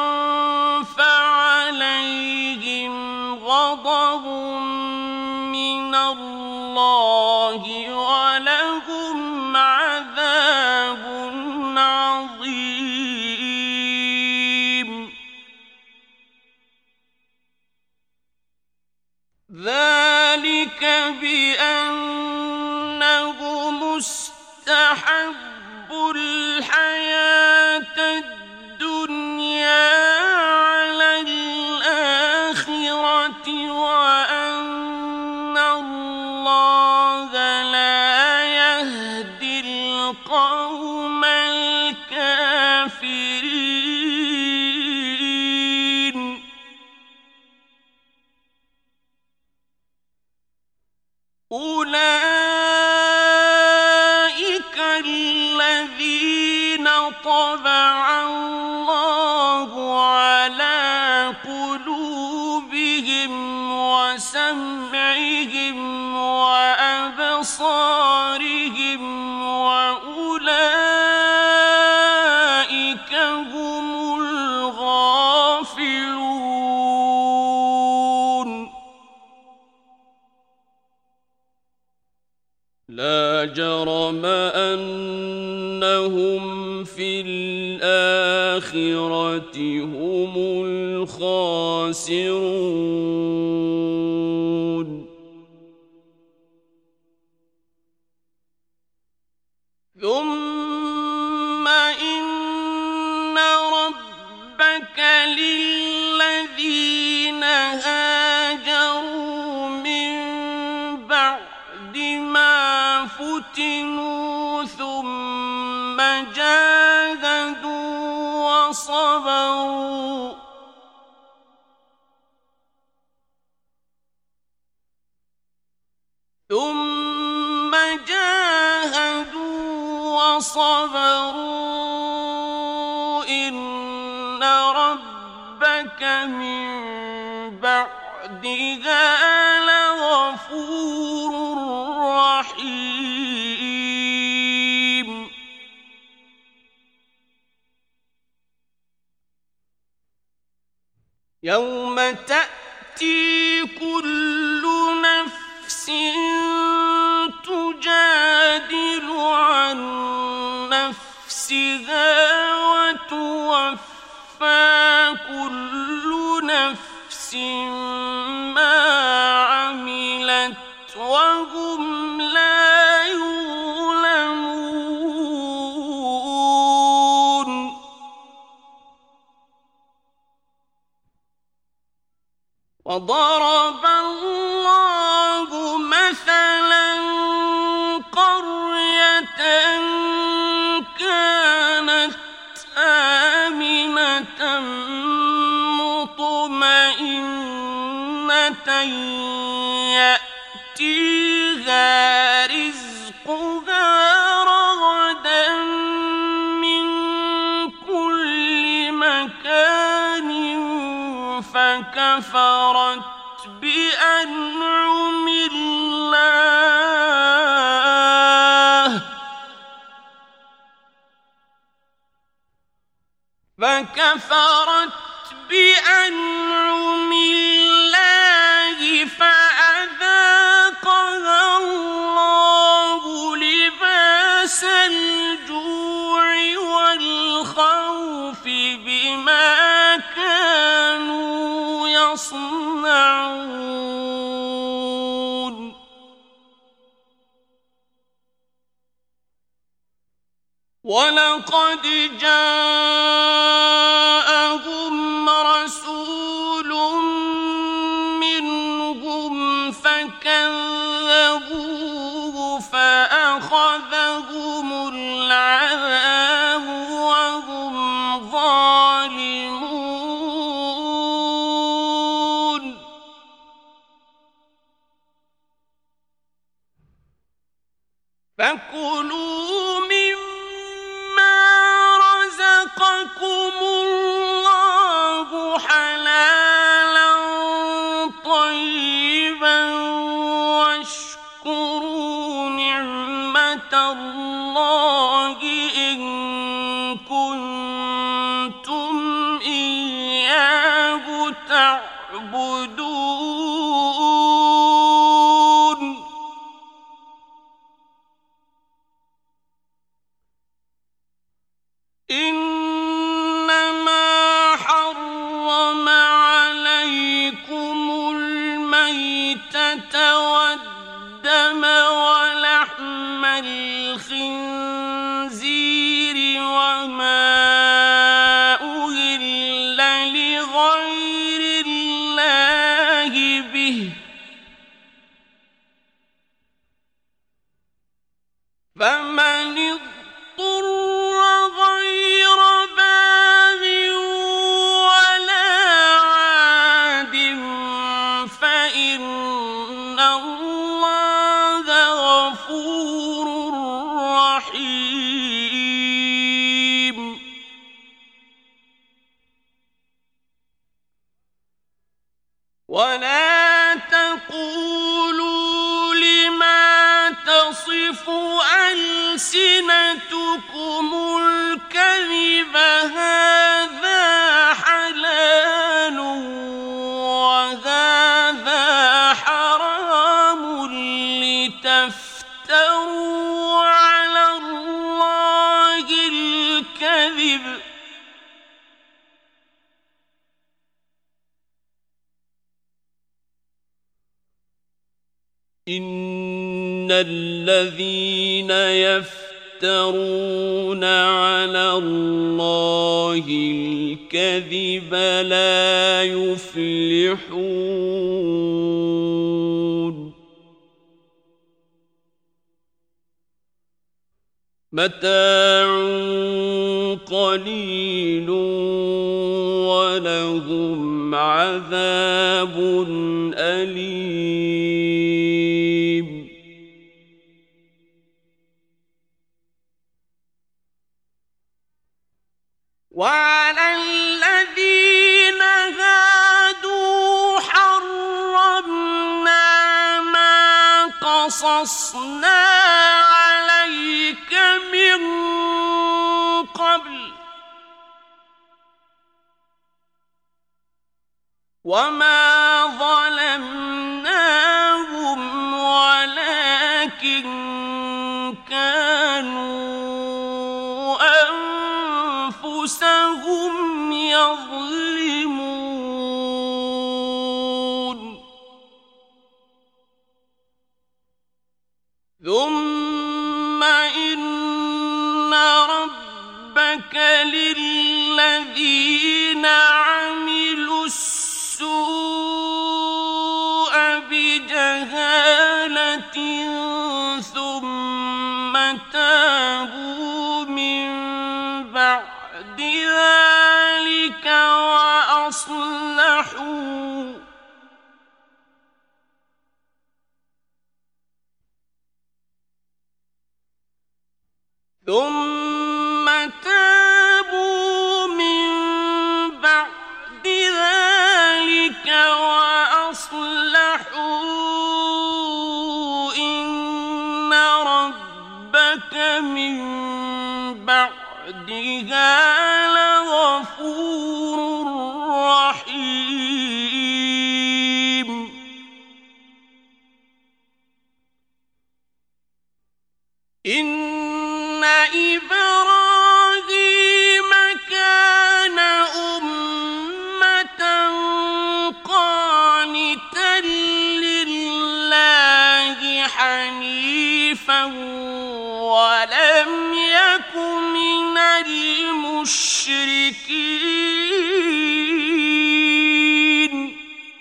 Speaker 1: فَعَلَيْهِمْ غَضَبٌ مِّنَ اللَّهِ وَلَهُمْ عَذَابٌ عَظِيمٌ ذَلِكَ بِأَنَّهُمُ اسْتَحَبُّوا الْحَيَاةَ الدُّنْيَا عَلَى الْآخِرَةِ وَأَنَّ اللَّهَ لَا يَهْدِي الْقَوْمَ الْكَافِرِينَ أُولَٰئِكَ الَّذِينَ طَبَعَ اللَّهُ عَلَىٰ قُلُوبِهِمْ وَسَمْعِهِمْ وَأَبْصَارِهِمْ وَأُولَٰئِكَ لا جرم أنهم في الآخرة هم الخاسرون ثم إن ربك للذين هاجروا من بعد ما فتنوا ثم جاهدوا وصبروا ثم جاهدوا وصبروا إن ربك من بعدها لغفور رحيم يوم تأتي كل نفس تجادل عن نفسها وتوفى كل نفس ما عملت وهم لا يظلمون وضرب الله مثلا قرية كانت آمنة مطمئنة يأتيها رزقها رغدا من كل مكان فكفرت بأنعم الله فكفرت بأنعم الله فأذاقها الله لباس الجوع والخوف بما كانوا يصنعون ولقد جاءهم رسول منهم فكذبوه فأخذهم العذاب وهم ظالمون فكلوا مما رزقكم الله حلالا طيبا واشكروا نعمة الله إن كنتم إياه تعبدون إنما حرم عليكم الميتة والدم ولحم الخنزير وما أهل لغير الله به فمن اضطر غير باغ ولا عاد فإن الله غفور رحيم ولا تقولوا لما تصف ألسنتكم الكذب هذا حلال وهذا حرام لتفتروا إن الذين يفترون على الله الكذب لا يفلحون متاع قليل ولهم عذاب أليم وعلى الذين هادوا حرمنا ما قصصنا عليك من قبل وما ظلمناهم ولكن كانوا أنفسهم يظلمون ثم إن ربك للذين عملوا السوء بجهالة ثم تابوا من بعد ذلك وأصلحوا ثم تابوا من بعد ذلك وأصلحوا إن ربك من بعدها لغفور رحيم إن إبراهيم كان أمة قانتا لله حنيفا ولم يك من المشركين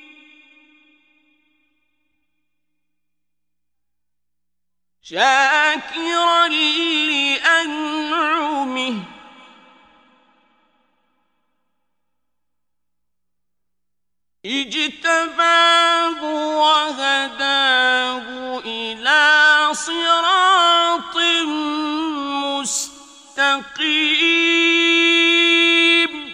Speaker 1: شاكرا لأنعمه اجتباه وهداه إلى صراط مستقيم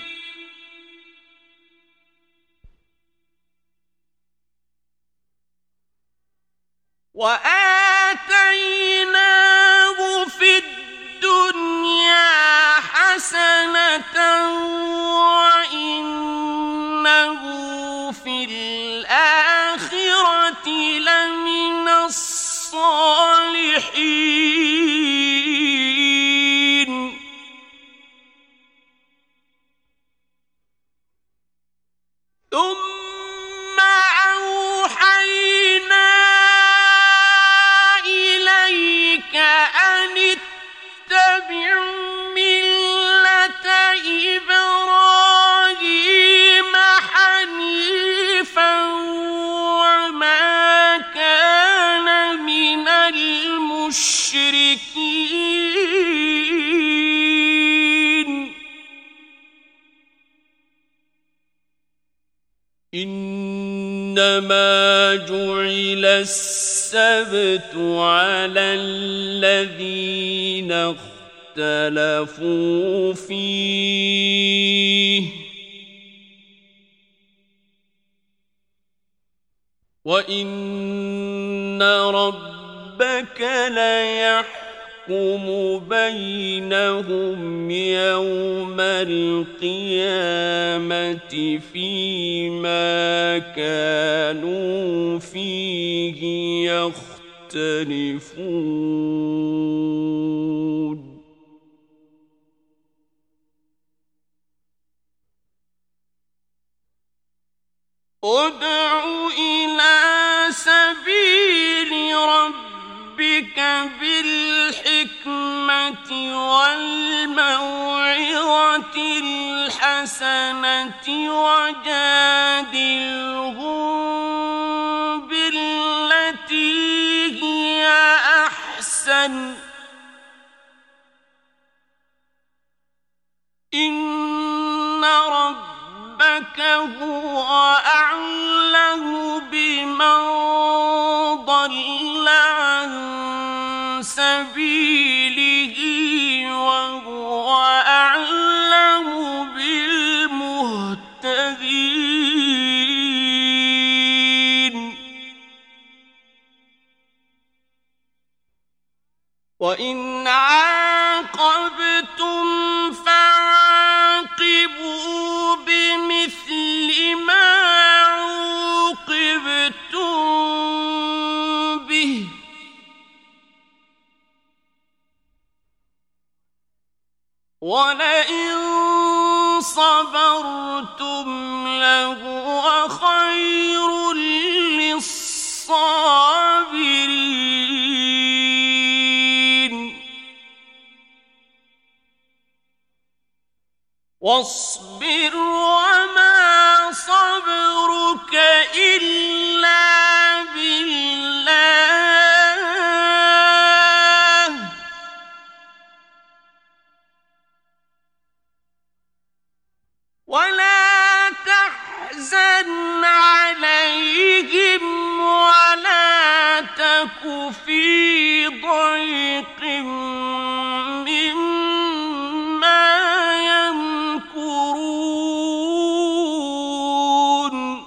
Speaker 1: وآتيناه في الدنيا حسنة وإنه في الآخرة لمن الصالحين ثم أوحينا إليك أن اتبع ملة إبراهيم حنيفا وما كان من المشركين إنما جعل السبت على الذين اختلفوا فيه وإن ربك ليحكم بينهم يوم القيامة فيما كانوا فيه يختلفون ادع إلى سبيل والموعظة الحسنة وجادلهم بالتي هي أحسن إن ربك هو أعلم بمن ضل عن سبيله وهو أعلم بالمهتدين وإن عاقبتم فعاقبوا بمثل ما عوقبتم به ولئن صبرتم لهو خير للصابرين واصبر وما صبرك إلا بالله ولا تحزن عليهم ولا تك في ضيق مما يمكرون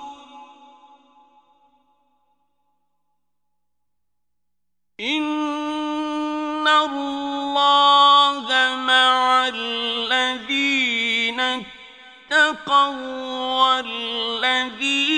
Speaker 1: إن الله مع الذين اتقوا والذين